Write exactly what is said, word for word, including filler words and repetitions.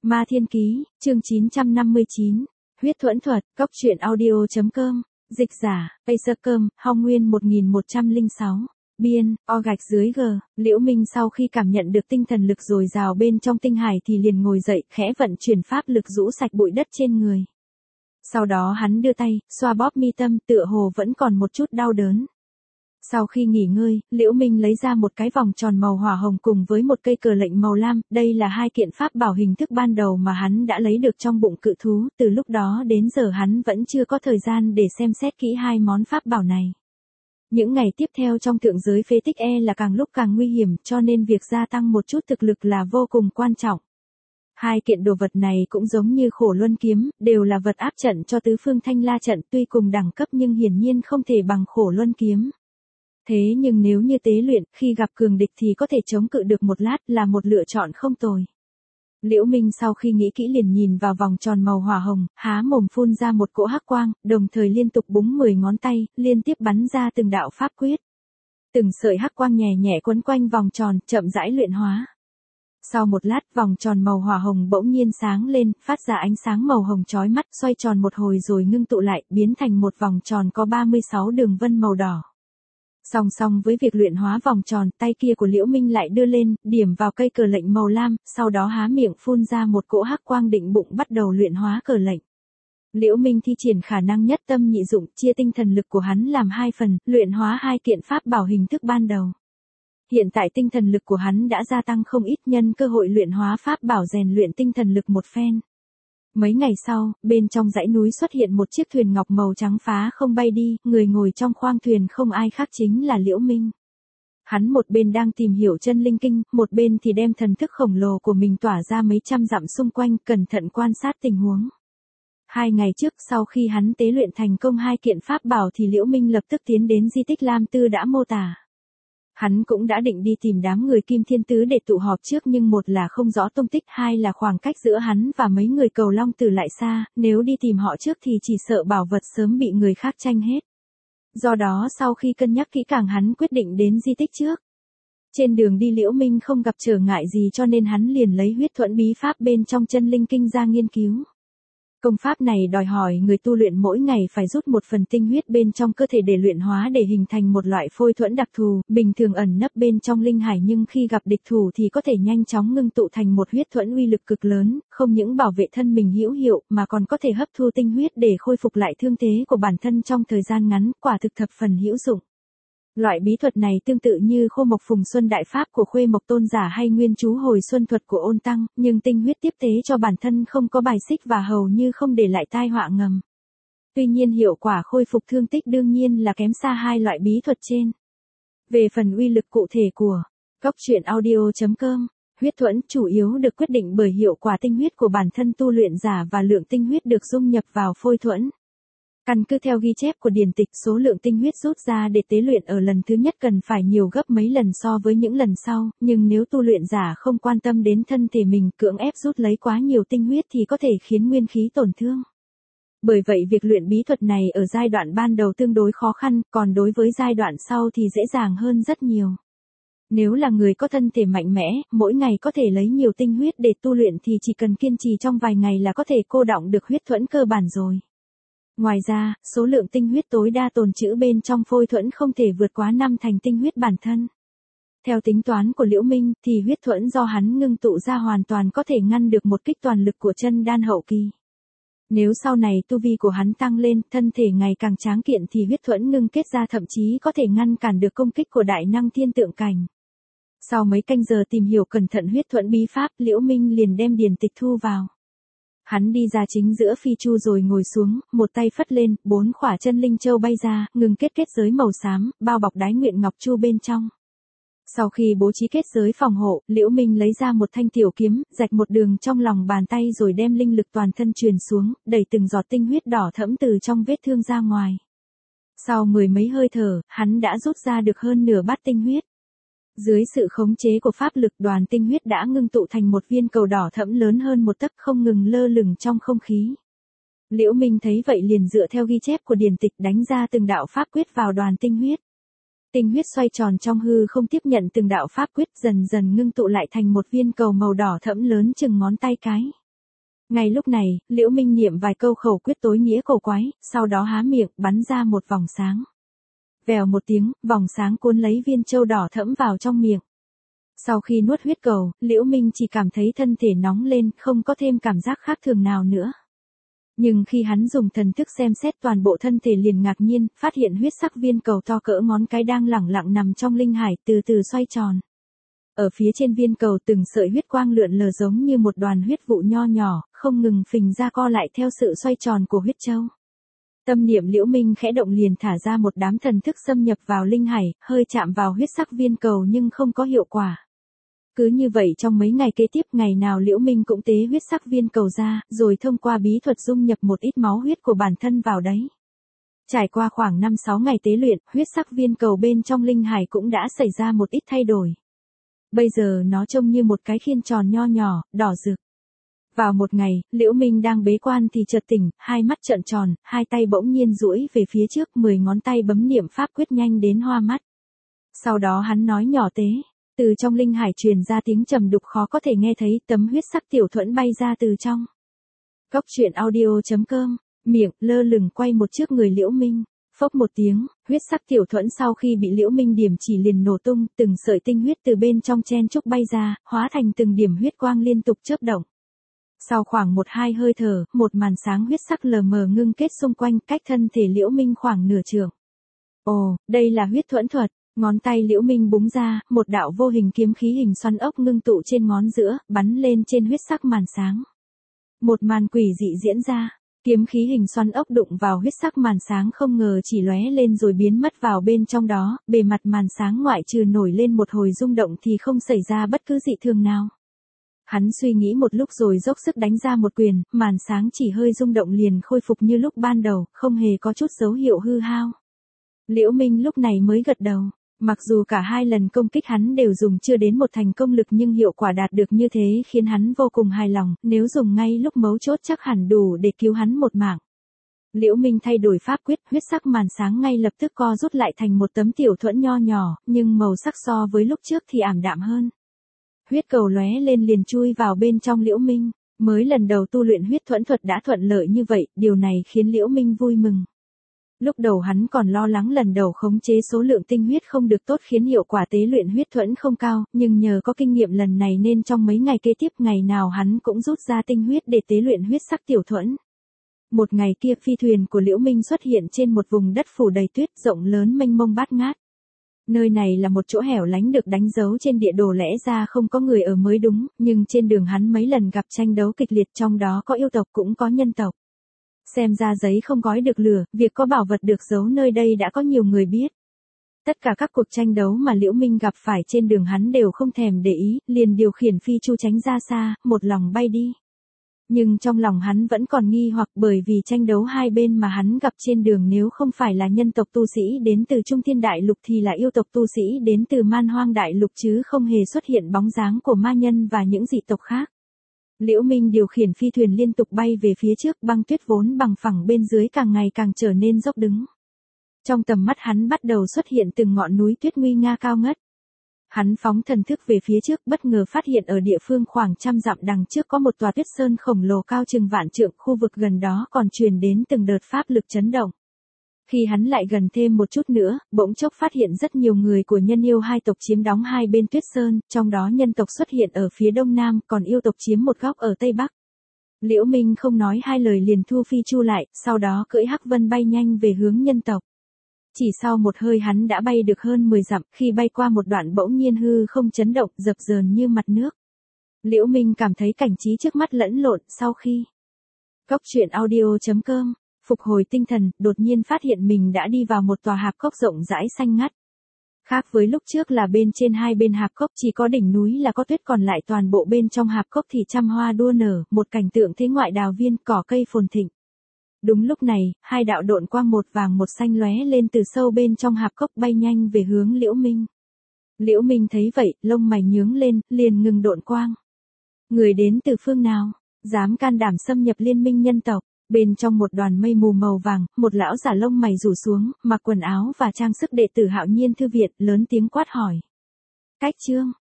Ma Thiên Ký, chương chín trăm năm mươi chín, huyết thuẫn thuật, cốc truyện audio.com, dịch giả, Acercom, Hong Nguyên một nghìn một trăm lẻ sáu, biên, o gạch dưới g, Liễu Minh sau khi cảm nhận được tinh thần lực dồi dào bên trong tinh hải thì liền ngồi dậy, khẽ vận chuyển pháp lực rũ sạch bụi đất trên người. Sau đó hắn đưa tay, xoa bóp mi tâm, tựa hồ vẫn còn một chút đau đớn. Sau khi nghỉ ngơi, Liễu Minh lấy ra một cái vòng tròn màu hỏa hồng cùng với một cây cờ lệnh màu lam, đây là hai kiện pháp bảo hình thức ban đầu mà hắn đã lấy được trong bụng cự thú, từ lúc đó đến giờ hắn vẫn chưa có thời gian để xem xét kỹ hai món pháp bảo này. Những ngày tiếp theo trong thượng giới phế tích e là càng lúc càng nguy hiểm, cho nên việc gia tăng một chút thực lực là vô cùng quan trọng. Hai kiện đồ vật này cũng giống như Khổ Luân kiếm, đều là vật áp trận cho tứ phương Thanh La trận, tuy cùng đẳng cấp nhưng hiển nhiên không thể bằng Khổ Luân kiếm. Thế nhưng nếu như tế luyện, khi gặp cường địch thì có thể chống cự được một lát, là một lựa chọn không tồi. Liễu Minh sau khi nghĩ kỹ liền nhìn vào vòng tròn màu hỏa hồng, há mồm phun ra một cỗ hắc quang, đồng thời liên tục búng mười ngón tay, liên tiếp bắn ra từng đạo pháp quyết. Từng sợi hắc quang nhẹ nhẹ quấn quanh vòng tròn, chậm rãi luyện hóa. Sau một lát, vòng tròn màu hỏa hồng bỗng nhiên sáng lên, phát ra ánh sáng màu hồng chói mắt, xoay tròn một hồi rồi ngưng tụ lại, biến thành một vòng tròn có ba mươi sáu đường vân màu đỏ. Song song với việc luyện hóa vòng tròn, tay kia của Liễu Minh lại đưa lên, điểm vào cây cờ lệnh màu lam, sau đó há miệng phun ra một cỗ hắc quang định bụng bắt đầu luyện hóa cờ lệnh. Liễu Minh thi triển khả năng nhất tâm nhị dụng, chia tinh thần lực của hắn làm hai phần, luyện hóa hai kiện pháp bảo hình thức ban đầu. Hiện tại tinh thần lực của hắn đã gia tăng không ít, nhân cơ hội luyện hóa pháp bảo rèn luyện tinh thần lực một phen. Mấy ngày sau, bên trong dãy núi xuất hiện một chiếc thuyền ngọc màu trắng phá không bay đi, người ngồi trong khoang thuyền không ai khác chính là Liễu Minh. Hắn một bên đang tìm hiểu chân linh kinh, một bên thì đem thần thức khổng lồ của mình tỏa ra mấy trăm dặm xung quanh, cẩn thận quan sát tình huống. Hai ngày trước, sau khi hắn tế luyện thành công hai kiện pháp bảo thì Liễu Minh lập tức tiến đến di tích Lam Tư đã mô tả. Hắn cũng đã định đi tìm đám người Kim Thiên Tứ để tụ họp trước, nhưng một là không rõ tung tích, hai là khoảng cách giữa hắn và mấy người Cầu Long Tử lại xa, nếu đi tìm họ trước thì chỉ sợ bảo vật sớm bị người khác tranh hết. Do đó sau khi cân nhắc kỹ càng hắn quyết định đến di tích trước. Trên đường đi Liễu Minh không gặp trở ngại gì cho nên hắn liền lấy huyết thuẫn bí pháp bên trong chân linh kinh ra nghiên cứu. Công pháp này đòi hỏi người tu luyện mỗi ngày phải rút một phần tinh huyết bên trong cơ thể để luyện hóa để hình thành một loại phôi thuẫn đặc thù, bình thường ẩn nấp bên trong linh hải nhưng khi gặp địch thủ thì có thể nhanh chóng ngưng tụ thành một huyết thuẫn uy lực cực lớn, không những bảo vệ thân mình hữu hiệu mà còn có thể hấp thu tinh huyết để khôi phục lại thương thế của bản thân trong thời gian ngắn, quả thực thập phần hữu dụng. Loại bí thuật này tương tự như Khô Mộc Phùng Xuân đại pháp của Khuê Mộc Tôn giả hay Nguyên Chú Hồi Xuân thuật của Ôn Tăng, nhưng tinh huyết tiếp tế cho bản thân không có bài xích và hầu như không để lại tai họa ngầm. Tuy nhiên hiệu quả khôi phục thương tích đương nhiên là kém xa hai loại bí thuật trên. Về phần uy lực cụ thể của cốc truyện audio.com, huyết thuẫn chủ yếu được quyết định bởi hiệu quả tinh huyết của bản thân tu luyện giả và lượng tinh huyết được dung nhập vào phôi thuẫn. Căn cứ theo ghi chép của điển tịch, số lượng tinh huyết rút ra để tế luyện ở lần thứ nhất cần phải nhiều gấp mấy lần so với những lần sau, nhưng nếu tu luyện giả không quan tâm đến thân thể mình, cưỡng ép rút lấy quá nhiều tinh huyết thì có thể khiến nguyên khí tổn thương. Bởi vậy việc luyện bí thuật này ở giai đoạn ban đầu tương đối khó khăn, còn đối với giai đoạn sau thì dễ dàng hơn rất nhiều. Nếu là người có thân thể mạnh mẽ, mỗi ngày có thể lấy nhiều tinh huyết để tu luyện thì chỉ cần kiên trì trong vài ngày là có thể cô đọng được huyết thuẫn cơ bản rồi. Ngoài ra, số lượng tinh huyết tối đa tồn trữ bên trong phôi thuẫn không thể vượt quá năm thành tinh huyết bản thân. Theo tính toán của Liễu Minh thì huyết thuẫn do hắn ngưng tụ ra hoàn toàn có thể ngăn được một kích toàn lực của chân đan hậu kỳ. Nếu sau này tu vi của hắn tăng lên, thân thể ngày càng tráng kiện thì huyết thuẫn ngưng kết ra thậm chí có thể ngăn cản được công kích của đại năng thiên tượng cảnh. Sau mấy canh giờ tìm hiểu cẩn thận huyết thuẫn bí pháp, Liễu Minh liền đem điển tịch thu vào. Hắn đi ra chính giữa phi chu rồi ngồi xuống, một tay phất lên, bốn khỏa chân linh châu bay ra, ngừng kết kết giới màu xám, bao bọc đái nguyện ngọc chu bên trong. Sau khi bố trí kết giới phòng hộ, Liễu Minh lấy ra một thanh tiểu kiếm, rạch một đường trong lòng bàn tay rồi đem linh lực toàn thân truyền xuống, đẩy từng giọt tinh huyết đỏ thẫm từ trong vết thương ra ngoài. Sau mười mấy hơi thở, hắn đã rút ra được hơn nửa bát tinh huyết. Dưới sự khống chế của pháp lực, đoàn tinh huyết đã ngưng tụ thành một viên cầu đỏ thẫm lớn hơn một tấc, không ngừng lơ lửng trong không khí. Liễu Minh thấy vậy liền dựa theo ghi chép của điển tịch đánh ra từng đạo pháp quyết vào đoàn tinh huyết. Tinh huyết xoay tròn trong hư không tiếp nhận từng đạo pháp quyết, dần dần ngưng tụ lại thành một viên cầu màu đỏ thẫm lớn chừng ngón tay cái. Ngay lúc này, Liễu Minh niệm vài câu khẩu quyết tối nghĩa cổ quái, sau đó há miệng, bắn ra một vòng sáng. Vèo một tiếng, vòng sáng cuốn lấy viên châu đỏ thẫm vào trong miệng. Sau khi nuốt huyết cầu, Liễu Minh chỉ cảm thấy thân thể nóng lên, không có thêm cảm giác khác thường nào nữa. Nhưng khi hắn dùng thần thức xem xét toàn bộ thân thể liền ngạc nhiên, phát hiện huyết sắc viên cầu to cỡ ngón cái đang lẳng lặng nằm trong linh hải, từ từ xoay tròn. Ở phía trên viên cầu từng sợi huyết quang lượn lờ giống như một đoàn huyết vụ nho nhỏ, không ngừng phình ra co lại theo sự xoay tròn của huyết châu. Tâm niệm Liễu Minh khẽ động liền thả ra một đám thần thức xâm nhập vào linh hải, hơi chạm vào huyết sắc viên cầu nhưng không có hiệu quả. Cứ như vậy trong mấy ngày kế tiếp, ngày nào Liễu Minh cũng tế huyết sắc viên cầu ra, rồi thông qua bí thuật dung nhập một ít máu huyết của bản thân vào đấy. Trải qua khoảng năm sáu ngày tế luyện, huyết sắc viên cầu bên trong linh hải cũng đã xảy ra một ít thay đổi. Bây giờ nó trông như một cái khiên tròn nho nhỏ, đỏ rực. Vào một ngày, Liễu Minh đang bế quan thì chợt tỉnh, hai mắt trợn tròn, hai tay bỗng nhiên duỗi về phía trước, mười ngón tay bấm niệm pháp quyết nhanh đến hoa mắt. Sau đó hắn nói nhỏ tế, từ trong linh hải truyền ra tiếng trầm đục khó có thể nghe thấy, tấm huyết sắc tiểu thuẫn bay ra từ trong. Cốc truyện audio chấm com, miệng lơ lửng quay một trước người Liễu Minh. Phốc một tiếng, huyết sắc tiểu thuẫn sau khi bị Liễu Minh điểm chỉ liền nổ tung, từng sợi tinh huyết từ bên trong chen chúc bay ra, hóa thành từng điểm huyết quang liên tục chớp động. Sau khoảng một hai hơi thở, một màn sáng huyết sắc lờ mờ ngưng kết xung quanh, cách thân thể Liễu Minh khoảng nửa trượng. Ồ, đây là huyết thuẫn thuật. Ngón tay Liễu Minh búng ra, một đạo vô hình kiếm khí hình xoắn ốc ngưng tụ trên ngón giữa, bắn lên trên huyết sắc màn sáng. Một màn quỷ dị diễn ra. Kiếm khí hình xoắn ốc đụng vào huyết sắc màn sáng không ngờ chỉ lóe lên rồi biến mất vào bên trong đó, bề mặt màn sáng ngoại trừ nổi lên một hồi rung động thì không xảy ra bất cứ dị thường nào. Hắn suy nghĩ một lúc rồi dốc sức đánh ra một quyền, màn sáng chỉ hơi rung động liền khôi phục như lúc ban đầu, không hề có chút dấu hiệu hư hao. Liễu Minh lúc này mới gật đầu. Mặc dù cả hai lần công kích hắn đều dùng chưa đến một thành công lực nhưng hiệu quả đạt được như thế khiến hắn vô cùng hài lòng, nếu dùng ngay lúc mấu chốt chắc hẳn đủ để cứu hắn một mạng. Liễu Minh thay đổi pháp quyết, huyết sắc màn sáng ngay lập tức co rút lại thành một tấm tiểu thuẫn nho nhỏ, nhưng màu sắc so với lúc trước thì ảm đạm hơn. Huyết cầu lóe lên liền chui vào bên trong Liễu Minh, mới lần đầu tu luyện huyết thuẫn thuật đã thuận lợi như vậy, điều này khiến Liễu Minh vui mừng. Lúc đầu hắn còn lo lắng lần đầu khống chế số lượng tinh huyết không được tốt khiến hiệu quả tế luyện huyết thuẫn không cao, nhưng nhờ có kinh nghiệm lần này nên trong mấy ngày kế tiếp ngày nào hắn cũng rút ra tinh huyết để tế luyện huyết sắc tiểu thuẫn. Một ngày kia phi thuyền của Liễu Minh xuất hiện trên một vùng đất phủ đầy tuyết rộng lớn mênh mông bát ngát. Nơi này là một chỗ hẻo lánh được đánh dấu trên địa đồ lẽ ra không có người ở mới đúng, nhưng trên đường hắn mấy lần gặp tranh đấu kịch liệt trong đó có yêu tộc cũng có nhân tộc. Xem ra giấy không gói được lửa, việc có bảo vật được giấu nơi đây đã có nhiều người biết. Tất cả các cuộc tranh đấu mà Liễu Minh gặp phải trên đường hắn đều không thèm để ý, liền điều khiển phi chu tránh ra xa, một lòng bay đi. Nhưng trong lòng hắn vẫn còn nghi hoặc bởi vì tranh đấu hai bên mà hắn gặp trên đường nếu không phải là nhân tộc tu sĩ đến từ Trung Thiên Đại Lục thì là yêu tộc tu sĩ đến từ Man Hoang Đại Lục chứ không hề xuất hiện bóng dáng của ma nhân và những dị tộc khác. Liễu Minh điều khiển phi thuyền liên tục bay về phía trước, băng tuyết vốn bằng phẳng bên dưới càng ngày càng trở nên dốc đứng. Trong tầm mắt hắn bắt đầu xuất hiện từng ngọn núi tuyết nguy nga cao ngất. Hắn phóng thần thức về phía trước, bất ngờ phát hiện ở địa phương khoảng trăm dặm đằng trước có một tòa tuyết sơn khổng lồ cao chừng vạn trượng, khu vực gần đó còn truyền đến từng đợt pháp lực chấn động. Khi hắn lại gần thêm một chút nữa, bỗng chốc phát hiện rất nhiều người của nhân yêu hai tộc chiếm đóng hai bên tuyết sơn, trong đó nhân tộc xuất hiện ở phía đông nam, còn yêu tộc chiếm một góc ở tây bắc. Liễu Minh không nói hai lời liền thu phi chu lại, sau đó cưỡi hắc vân bay nhanh về hướng nhân tộc. Chỉ sau một hơi hắn đã bay được hơn mười dặm, khi bay qua một đoạn bỗng nhiên hư không chấn động, dập dờn như mặt nước. Liễu Minh cảm thấy cảnh trí trước mắt lẫn lộn, sau khi cốc truyện audio chấm com phục hồi tinh thần, đột nhiên phát hiện mình đã đi vào một tòa hạp cốc rộng rãi xanh ngắt. Khác với lúc trước là bên trên hai bên hạp cốc chỉ có đỉnh núi là có tuyết, còn lại toàn bộ bên trong hạp cốc thì trăm hoa đua nở, một cảnh tượng thế ngoại đào viên, cỏ cây phồn thịnh. Đúng lúc này, hai đạo độn quang một vàng một xanh lóe lên từ sâu bên trong hạp cốc bay nhanh về hướng Liễu Minh. Liễu Minh thấy vậy, lông mày nhướng lên, liền ngừng độn quang. Người đến từ phương nào, dám can đảm xâm nhập liên minh nhân tộc? Bên trong một đoàn mây mù màu vàng, một lão giả lông mày rủ xuống, mặc quần áo và trang sức đệ tử Hạo Nhiên thư viện, lớn tiếng quát hỏi. Cách chương